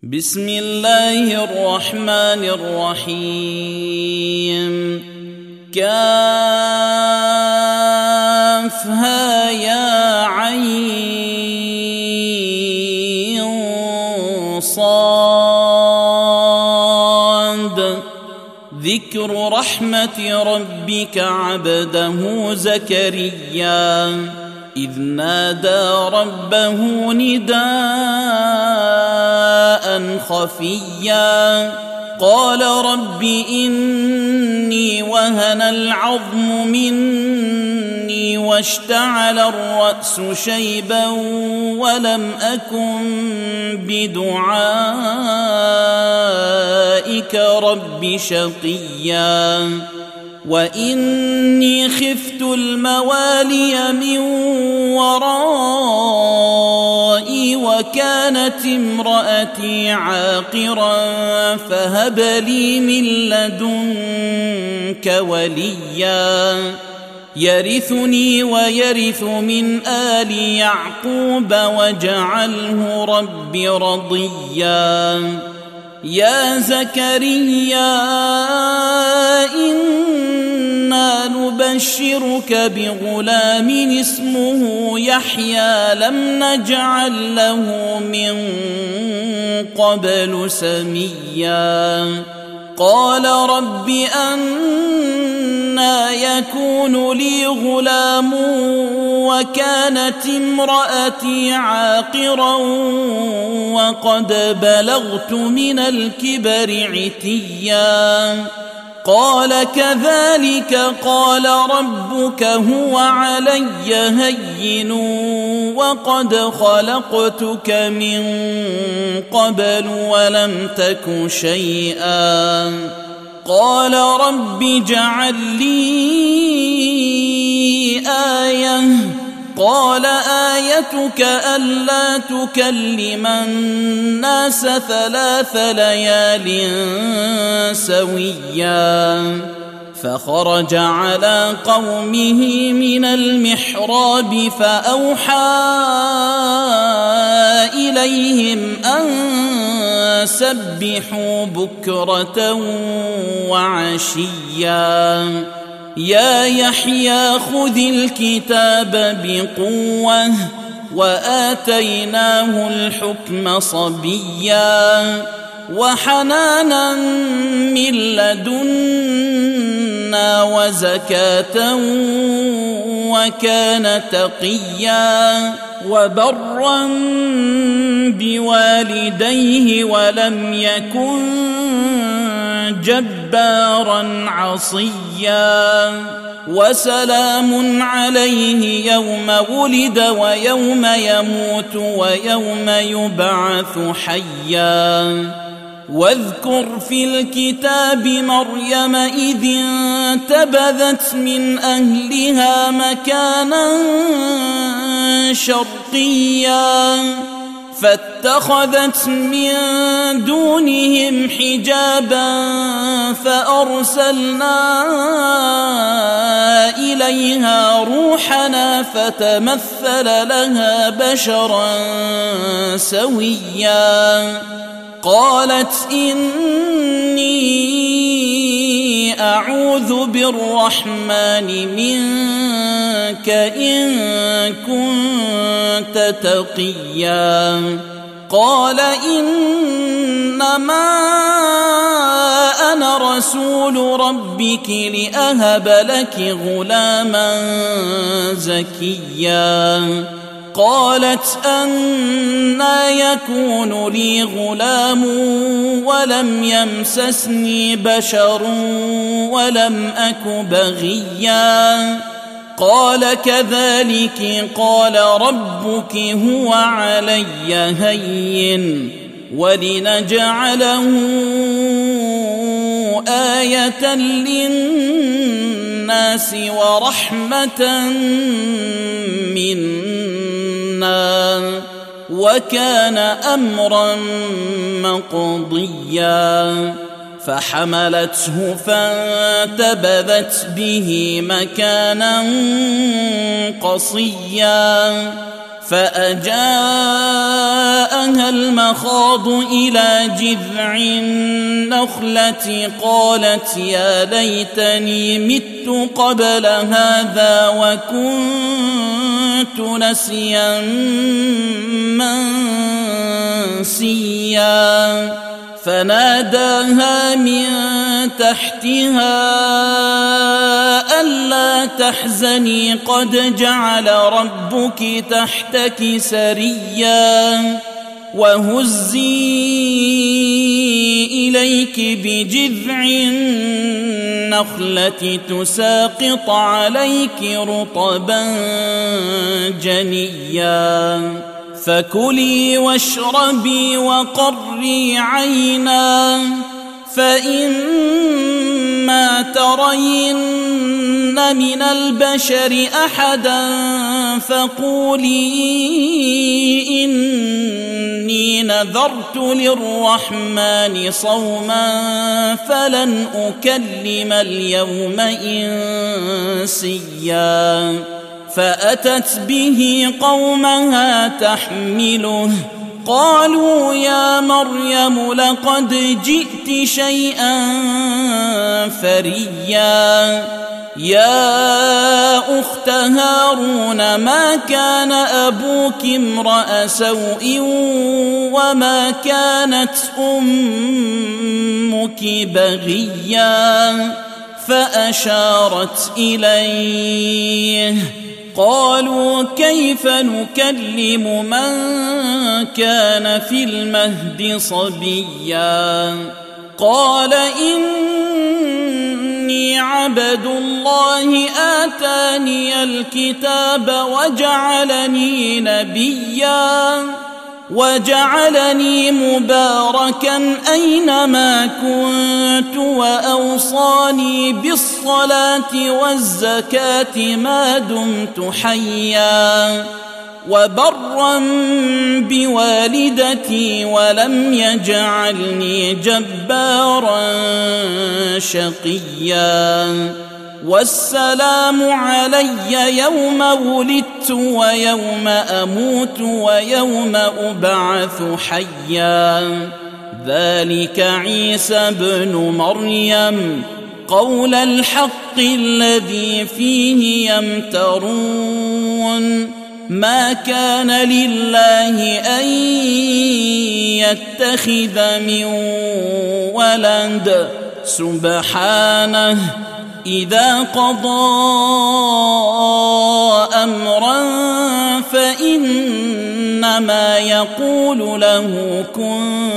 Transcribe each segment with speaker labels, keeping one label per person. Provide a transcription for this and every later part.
Speaker 1: بسم الله الرحمن الرحيم. كافها يا عين صاد. ذكر رحمة ربك عبده زكريا إذ نادى ربه نداء خفيا قال رب إني وهن العظم مني واشتعل الرأس شيبا ولم أكن بدعائك رب شقيا وإني خفت الموالي من ورائي وكانت امرأتي عاقرا فهب لي من لدنك وليا يرثني ويرث من آل يعقوب واجعله رب رضيا. يا زكريا إنا نبشرك بغلام اسمه يحيى لم نجعل له من قبل سميا. قال رب أنى يكون لي غلام وكانت امرأتي عاقرا وقد بلغت من الكبر عتيا. قال كذلك قال ربك هو علي هين وقد خلقتك من قبل ولم تك شيئا. قال رب اجعل لي آية. قال آيتك ألا تكلم الناس 3 ليال سويا. فخرج على قومه من المحراب فأوحى إليهم أن سبحوا بكرة وعشيا. يا يحيى خذ الكتاب بقوة وآتيناه الحكم صبيا وحنانا من لدنا وزكاة وكان تقيا وبرا بوالديه ولم يكن جبارا عصيا. وسلام عليه يوم ولد ويوم يموت ويوم يبعث حيا. واذكر في الكتاب مريم إذ انتبذت من أهلها مكانا شرقيا فاتخذت من دونهم حجابا فأرسلنا إليها روحنا فتمثل لها بشرا سويا. قالت إني أعوذ بالرحمن منك إن كنت تقيا. قال إنما أنا رسول ربك لأهب لك غلاما زكيا. قالت أنى يكون لي غلام ولم يمسسني بشر ولم أك بغيا. قال كذلك قال ربك هو علي هين ولنجعله آية للناس ورحمة منا وكان أمرا مقضيا. فحملته فانتبذت به مكانا قصيا فأجاءها المخاض إلى جذع النخلة قالت يا ليتني مت قبل هذا وكنت نسيا منسيا فناداها من تحتها ألا تحزني قد جعل ربك تحتك سريا وهزي إليك بجذع النخلة تساقط عليك رطبا جنيا فكلي واشربي وقري عينا فإما ترين من البشر أحدا فقولي إني نذرت للرحمن صوما فلن أكلم اليوم إنسيا فأتت به قومها تحمله قالوا يا مريم لقد جئت شيئا فريا يا أخت هارون ما كان أبوك امرأ سوء وما كانت أمك بغيا فأشارت إليه قالوا كيف نكلم من كان في المهد صبيا قال إني عبد الله آتاني الكتاب وجعلني نبيا وجعلني مباركا أينما كنت وأوصاني بالصلاة والزكاة ما دمت حيا وبرا بوالدتي ولم يجعلني جبارا شقيا والسلام علي يوم ولدت ويوم أموت ويوم أبعث حيا ذلك عيسى بن مريم قول الحق الذي فيه يمترون ما كان لله أن يتخذ من ولد سبحانه إذا قضى أمرا فإنما يقول له كن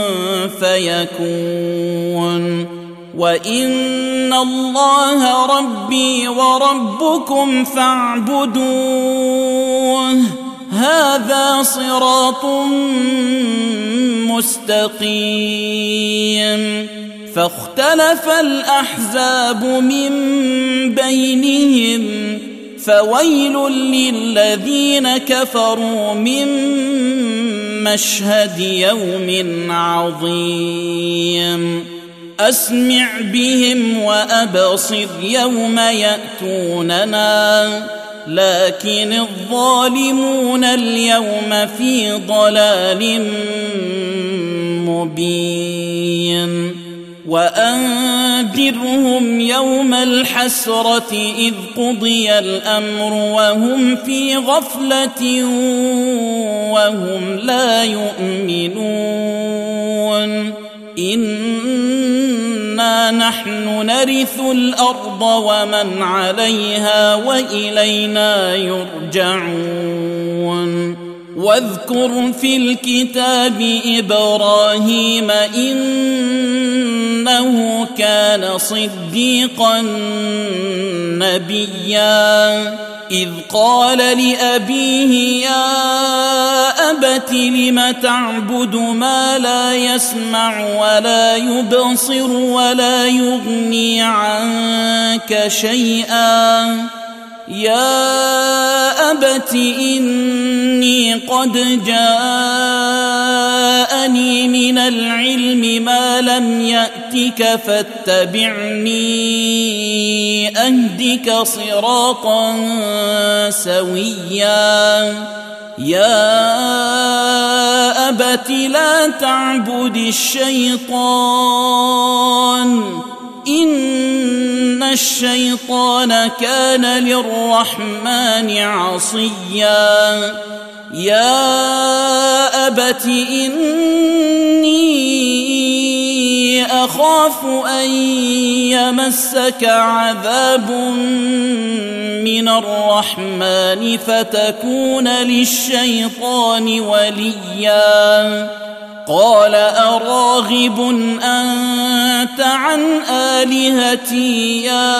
Speaker 1: فيكون وإن الله ربي وربكم فاعبدوه هذا صراط مستقيم فاختلف الأحزاب من بينهم فويل للذين كفروا من مشهد يوم عظيم أسمع بهم وأبصر يوم يأتوننا لكن الظالمون اليوم في ضلال مبين وأنذرهم يوم الحسرة إذ قضي الأمر وهم في غفلة وهم لا يؤمنون إنا نحن نرث الأرض ومن عليها وإلينا يرجعون واذكر في الكتاب إبراهيم إنه كان صديقا نبيا إذ قال لأبيه يا أبت لم تعبد ما لا يسمع ولا يبصر ولا يغني عنك شيئا يا أبت إني قد جاءني من العلم ما لم يأتك فاتبعني أهدك صراطا سويا يا أبت لا تعبد الشيطان إن الشيطان كان للرحمن عصيا يا أبت إني أخاف أن يمسك عذاب من الرحمن فتكون للشيطان وليا قال أراغب أنت عن آلهتي يا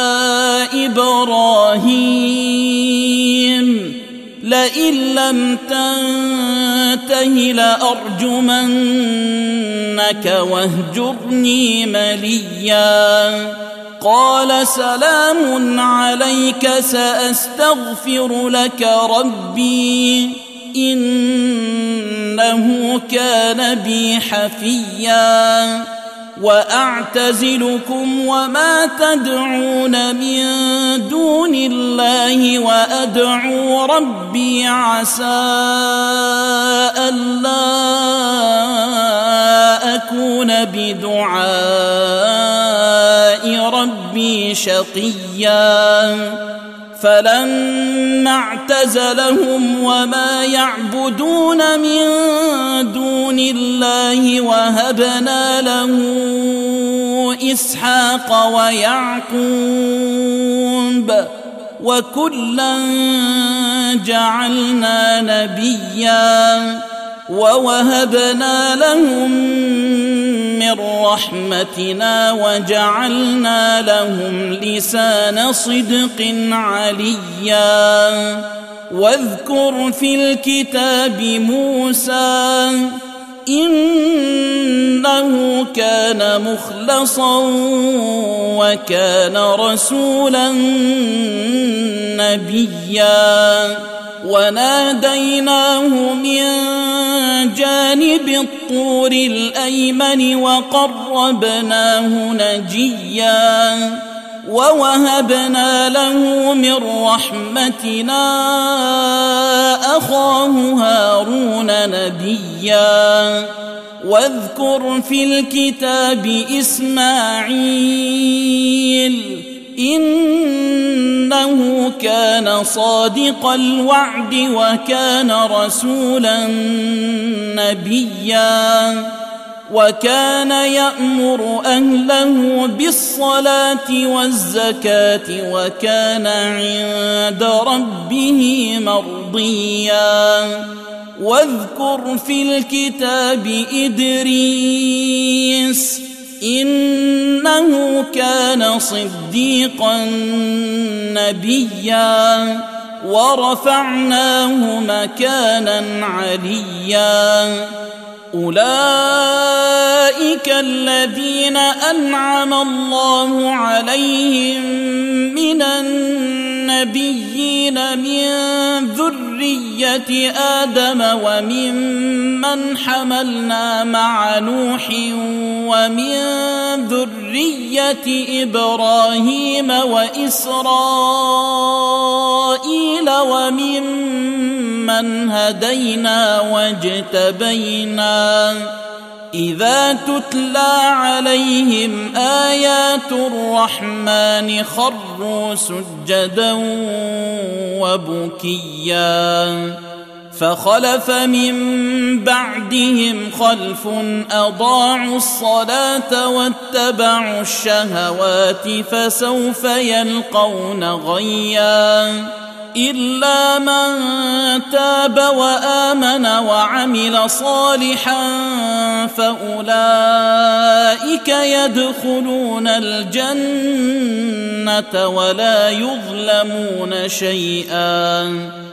Speaker 1: إبراهيم لئن لم تنته لأرجمنك واهجرني مليا قال سلام عليك سأستغفر لك ربي إنه كان بي حفيا وأعتزلكم وما تدعون من دون الله وأدعو ربي عسى ألا أكون بدعاء ربي شقيا فلما اعتزلهم وما يعبدون من دون الله وهبنا له إسحاق ويعقوب وكلا جعلنا نبيا ووهبنا لهم من رحمتنا وجعلنا لهم لسان صدق عليا واذكر في الكتاب موسى إنه كان مخلصا وكان رسولا نبيا وناديناه من جانب الطور الأيمن وقربناه نجيا ووهبنا له من رحمتنا أخاه هارون نبيا واذكر في الكتاب إسماعيل إنه كان صادق الوعد وكان رسولا نبيا وكان يأمر أهله بالصلاة والزكاة وكان عند ربه مرضيا واذكر في الكتاب إدريس إنه كان صديقا نبيا ورفعناه مكانا عليا أولئك الذين أنعم الله عليهم من النبيين من ذرية آدم وممن حملنا مع نوح ومن ذرية إبراهيم وإسرائيل وممن هدينا واجتبينا إذا تتلى عليهم آيات الرحمن خروا سجدا وبكيا فخلف من بعدهم خلف أضاعوا الصلاة واتبعوا الشهوات فسوف يلقون غيا إلا من تاب وآمن وعمل صالحا فأولئك يدخلون الجنة ولا يظلمون شيئا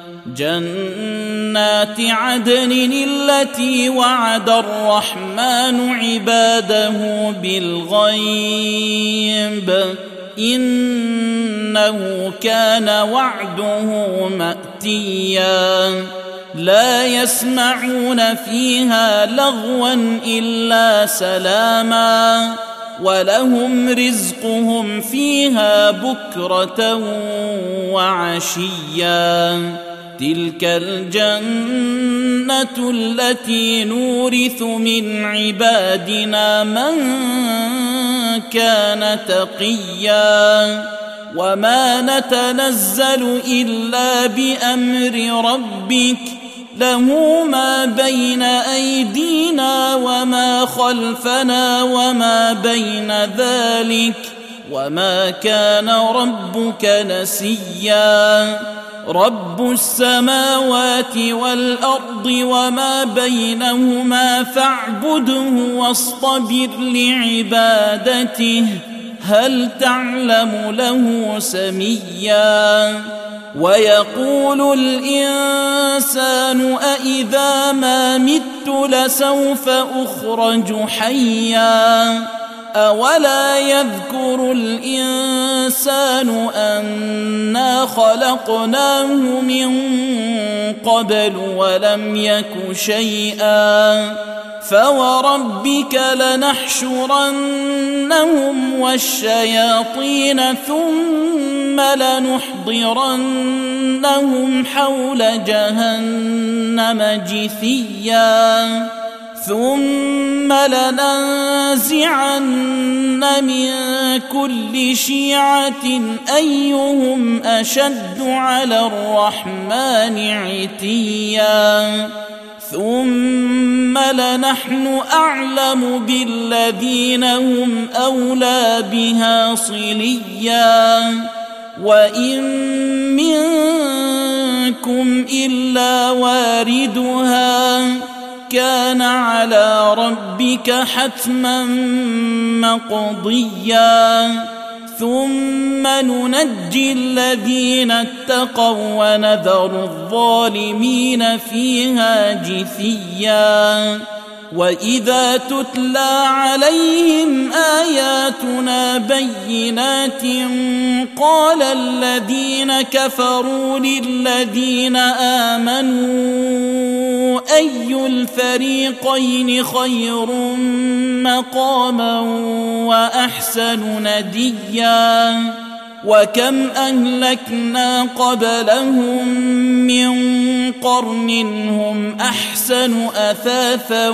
Speaker 1: جنات عدن التي وعد الرحمن عباده بالغيب إنه كان وعده مأتيا لا يسمعون فيها لغوا إلا سلاما ولهم رزقهم فيها بكرة وعشيا تلك الجنة التي نورث من عبادنا من كان تقيا وما نتنزل إلا بأمر ربك له ما بين أيدينا وما خلفنا وما بين ذلك وما كان ربك نسيا رب السماوات والأرض وما بينهما فاعبده واصطبر لعبادته هل تعلم له سميا ويقول الإنسان أإذا ما مت لسوف أخرج حيا أولا يذكر الإنسان أنا خلقناه من قبل ولم يك شيئا فوربك لنحشرنهم والشياطين ثم لنحضرنهم حول جهنم جثيا ثم لننزعن من كل شيعة أيهم أشد على الرحمن عتيا ثم لنحن أعلم بالذين هم أولى بها صليا وإن منكم إلا واردها كان على ربك حتما مقضيا ثم ننجي الذين اتقوا ونذر الظالمين فيها جثيا وإذا تتلى عليهم آياتنا بينات قال الذين كفروا للذين آمنوا أي الفريقين خير مقاما وأحسن نديا وكم أهلكنا قبلهم من قرن هم أحسن أثاثا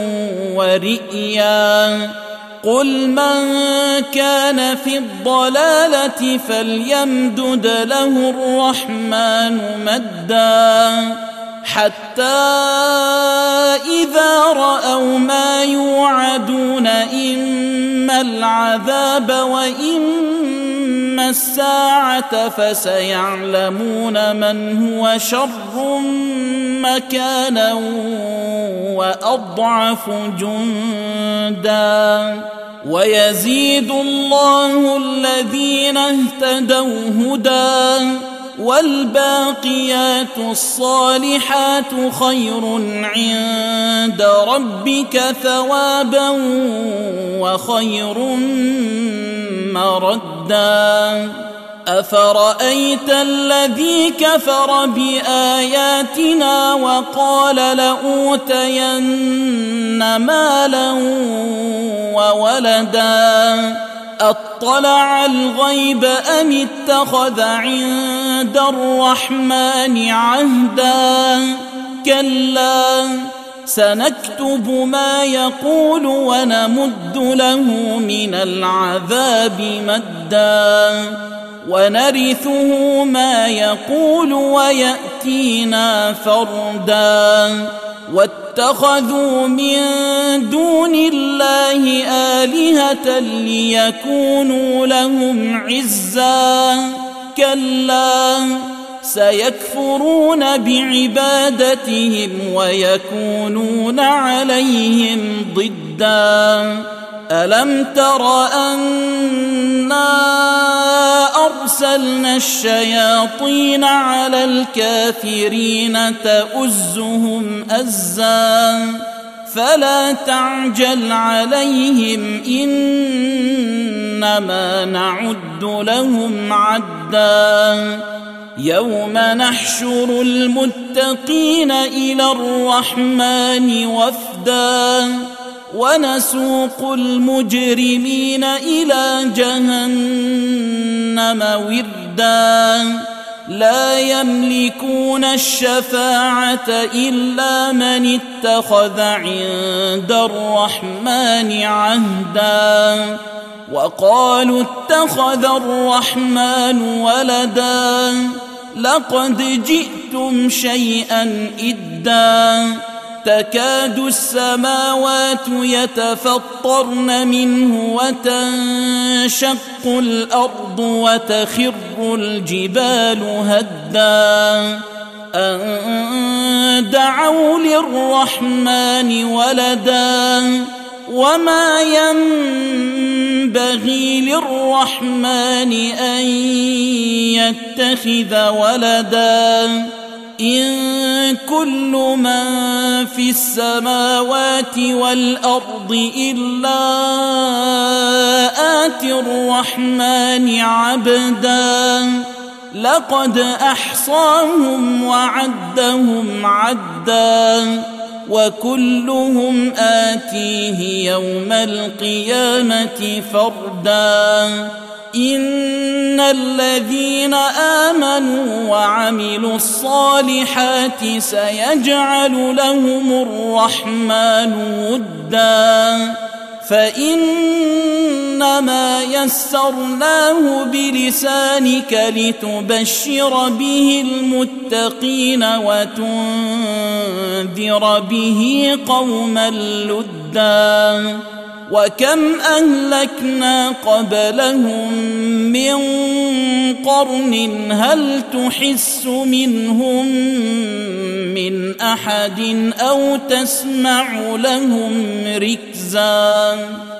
Speaker 1: ورئيا قل من كان في الضلالة فليمدد له الرحمن مدا حتى إذا رأوا ما يوعدون إما العذاب وإما الساعة فسيعلمون من هو شر مكانا وأضعف جندا ويزيد الله الذين اهتدوا هدى والباقيات الصالحات خير عند ربك ثوابا وخير مردا أفرأيت الذي كفر بآياتنا وقال لأوتين مالا وولدا أطلع الغيب أم اتخذ عند الرحمن عهدا كلا سنكتب ما يقول ونمد له من العذاب مدا ونرثه ما يقول ويأتينا فردا واتخذوا من دون الله آلهة ليكونوا لهم عزا كلا سيكفرون بعبادتهم ويكونون عليهم ضدا ألم تر أنا أرسلنا الشياطين على الكافرين تؤزهم أزا فلا تعجل عليهم إنما نعد لهم عدا يوم نحشر المتقين إلى الرحمن وفدا ونسوق المجرمين إلى جهنم وردا لا يملكون الشفاعة إلا من اتخذ عند الرحمن عهدا وقالوا اتخذ الرحمن ولدا لقد جئتم شيئا إدا تكاد السماوات يتفطرن منه وتنشق الأرض وتخر الجبال هدا أن دعوا للرحمن ولدا وما ينبغي للرحمن أن يتخذ ولدا إن كل من في السماوات والأرض إلا آتي الرحمن عبدا لقد أحصاهم وعدهم عدا وكلهم آتيه يوم القيامة فردا إن الذين آمنوا وعملوا الصالحات سيجعل لهم الرحمن ودا فإنما يسرناه بلسانك لتبشر به المتقين وتنذر به قوما لدا وكم أهلكنا قبلهم من قرن هل تحس منهم من أحد أو تسمع لهم ركزا